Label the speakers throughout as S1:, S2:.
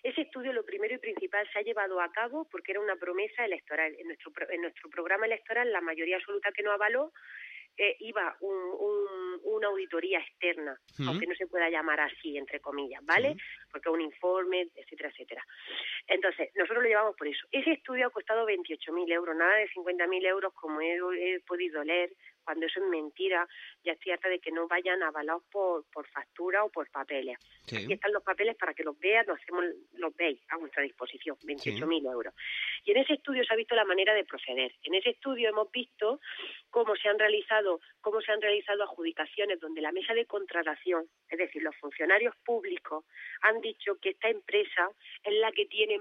S1: Ese estudio, lo primero y principal, se ha llevado a cabo porque era una promesa electoral. En nuestro programa electoral, la mayoría absoluta que no avaló, iba una auditoría externa,
S2: Mm,
S1: aunque no se pueda llamar así, entre comillas, ¿vale?
S2: sí.
S1: Porque un informe, etcétera, etcétera. Entonces, nosotros lo llevamos por eso. Ese estudio ha costado 28.000 euros, nada de 50.000 euros como he podido leer, cuando eso es mentira. Ya estoy harta de que no vayan avalados por factura o por papeles. Aquí
S2: Sí,
S1: están los papeles para que los veas, los veis a vuestra disposición,
S2: sí.
S1: 28.000 euros. Y en ese estudio se ha visto la manera de proceder. En ese estudio hemos visto cómo se han realizado adjudicaciones donde la mesa de contratación, es decir, los funcionarios públicos, han dicho que esta empresa es la que tiene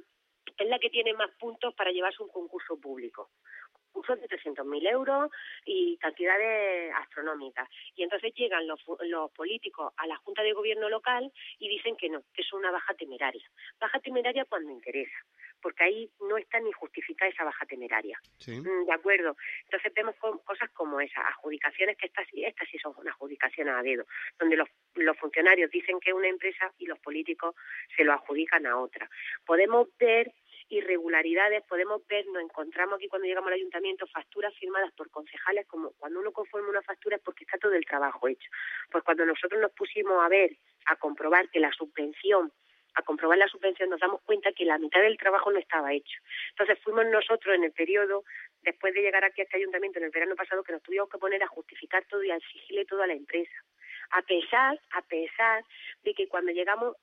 S1: más puntos para llevarse un concurso público. Concursos de 300.000 euros y cantidades astronómicas. Y entonces llegan los políticos a la Junta de Gobierno local y dicen que no, que es una baja temeraria. Baja temeraria cuando interesa, porque ahí no está ni justificada esa baja temeraria.
S2: Sí.
S1: De acuerdo. Entonces vemos cosas como esas, adjudicaciones, que estas sí son adjudicaciones a dedo, donde los funcionarios dicen que es una empresa y los políticos se lo adjudican a otra. Podemos ver irregularidades, nos encontramos aquí cuando llegamos al ayuntamiento facturas firmadas por concejales, como cuando uno conforma una factura es porque está todo el trabajo hecho. Pues cuando nosotros nos pusimos a comprobar la subvención nos damos cuenta que la mitad del trabajo no estaba hecho. Entonces fuimos nosotros en el periodo, después de llegar aquí a este ayuntamiento en el verano pasado, que nos tuvimos que poner a justificar todo y a exigirle todo a la empresa. A pesar de que cuando llegamos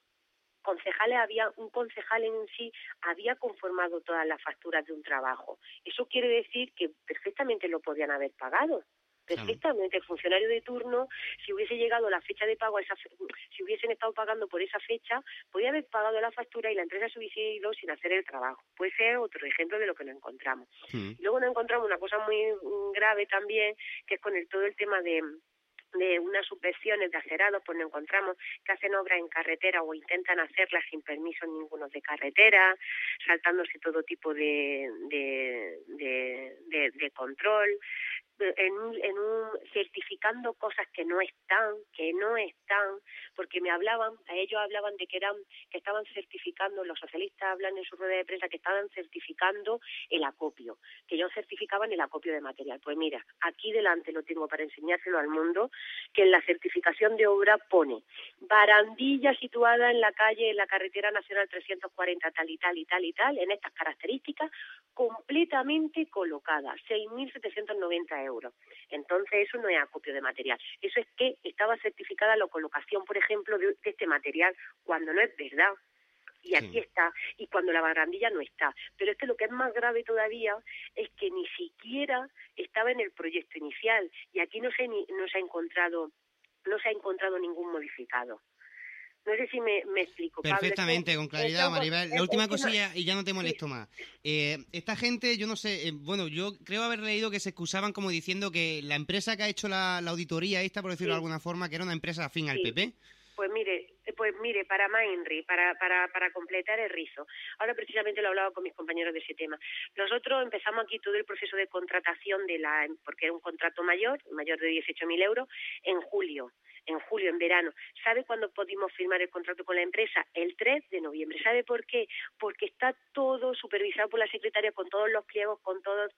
S1: un concejal en sí había conformado todas las facturas de un trabajo. Eso quiere decir que perfectamente lo podían haber pagado.
S2: Claro.
S1: Perfectamente, el funcionario de turno, si hubiese llegado la fecha de pago, si hubiesen estado pagando por esa fecha, podía haber pagado la factura y la empresa se hubiese ido sin hacer el trabajo. Puede ser otro ejemplo de lo que nos encontramos.
S2: Mm,
S1: Y luego nos encontramos una cosa muy grave también, que es con todo el tema de unas subvenciones de acerados, pues nos encontramos que hacen obras en carretera o intentan hacerlas sin permiso ninguno de carretera, saltándose todo tipo de control, certificando cosas que no están, porque ellos hablaban de que estaban certificando, los socialistas hablan en su rueda de prensa que estaban certificando el acopio, que ellos certificaban el acopio de material. Pues mira, aquí delante lo tengo para enseñárselo al mundo, que en la certificación de obra pone barandilla situada en la carretera nacional 340 tal y tal y tal y tal, en estas características, completamente colocada, 6.790 euros. Entonces eso no es acopio de material, eso es que estaba certificada la colocación, por ejemplo, de este material, cuando no es verdad. Y aquí
S2: sí.
S1: está, y cuando la barandilla no está. Pero es que lo que es más grave todavía es que ni siquiera estaba en el proyecto inicial, y aquí no se ha encontrado ningún modificado. No sé si me explico, Pablo.
S2: Perfectamente, con claridad, Maribel. La
S1: Es
S2: última
S1: que no,
S2: cosilla y ya no te
S1: sí,
S2: molesto más. Esta gente, yo no sé, bueno, yo creo haber leído que se excusaban como diciendo que la empresa que ha hecho la auditoría esta, por decirlo de
S1: sí,
S2: alguna forma, que era una empresa afín al
S1: sí.
S2: PP.
S1: Pues mire, para más Henry, para completar el rizo. Ahora precisamente lo he hablado con mis compañeros de ese tema. Nosotros empezamos aquí todo el proceso de contratación porque era un contrato mayor de 18.000 euros, en julio, en verano. ¿Sabe cuándo pudimos firmar el contrato con la empresa? El 3 de noviembre. ¿Sabe por qué? Porque está todo supervisado por la secretaria, con todos los pliegos, con todo.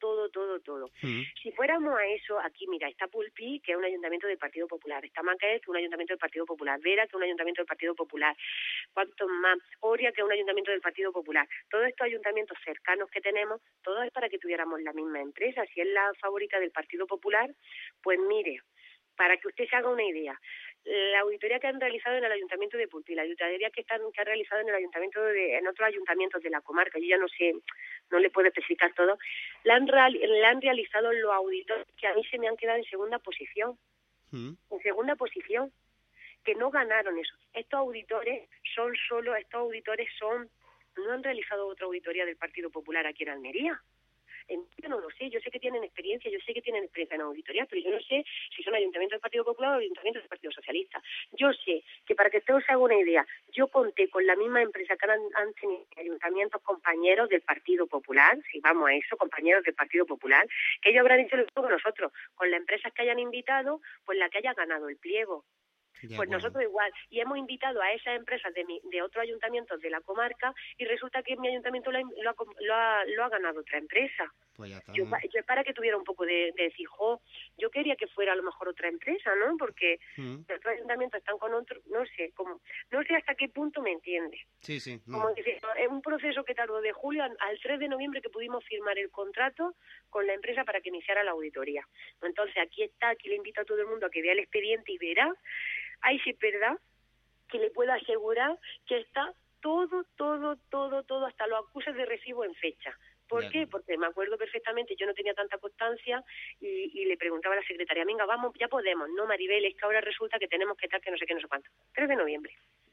S2: Mm,
S1: Si fuéramos a eso, aquí mira, está Pulpí, que es un ayuntamiento del Partido Popular, está Macael, que es un ayuntamiento del Partido Popular, Vera, que es un ayuntamiento del Partido Popular, ¿cuántos más? Oria, que es un ayuntamiento del Partido Popular. Todos estos ayuntamientos cercanos que tenemos, todo es para que tuviéramos la misma empresa. Si es la favorita del Partido Popular, pues mire, para que usted se haga una idea, la auditoría que han realizado en el Ayuntamiento de Pulpí, la auditoría que han realizado en otros ayuntamientos de la comarca, yo ya no sé, no le puedo especificar todo, la han realizado los auditores que a mí se me han quedado en segunda posición,
S2: mm.
S1: que no ganaron eso. Estos auditores no han realizado otra auditoría del Partido Popular aquí en Almería. Yo no lo sé, yo sé que tienen experiencia en auditoría, pero yo no sé si son ayuntamientos del Partido Popular o ayuntamientos del Partido Socialista. Yo sé que, para que todos se hagan una idea, yo conté con la misma empresa que han tenido ayuntamientos compañeros del Partido Popular, si vamos a eso, compañeros del Partido Popular, que ellos habrán hecho lo mismo que nosotros, con las empresas que hayan invitado, pues la que haya ganado el pliego. Pues nosotros igual. Y hemos invitado a esas empresas de otros ayuntamientos de la comarca y resulta que mi ayuntamiento lo ha ganado otra empresa.
S2: Pues ya está.
S1: Yo para que tuviera un poco de decir, yo quería que fuera a lo mejor otra empresa, ¿no? Porque los otros ayuntamientos están con otro, no sé hasta qué punto me entiende.
S2: Sí. No.
S1: Como decir, es un proceso que tardó de julio al 3 de noviembre que pudimos firmar el contrato con la empresa para que iniciara la auditoría. Entonces aquí le invito a todo el mundo a que vea el expediente y verá, ahí sí es verdad, que le puedo asegurar que está todo, hasta los acuses de recibo en fecha. ¿Por qué? Porque me acuerdo perfectamente, yo no tenía tanta constancia y le preguntaba a la secretaria, venga, vamos, ya podemos. No, Maribel, es que ahora resulta que tenemos que estar que no sé qué, no sé cuánto. 3 de noviembre.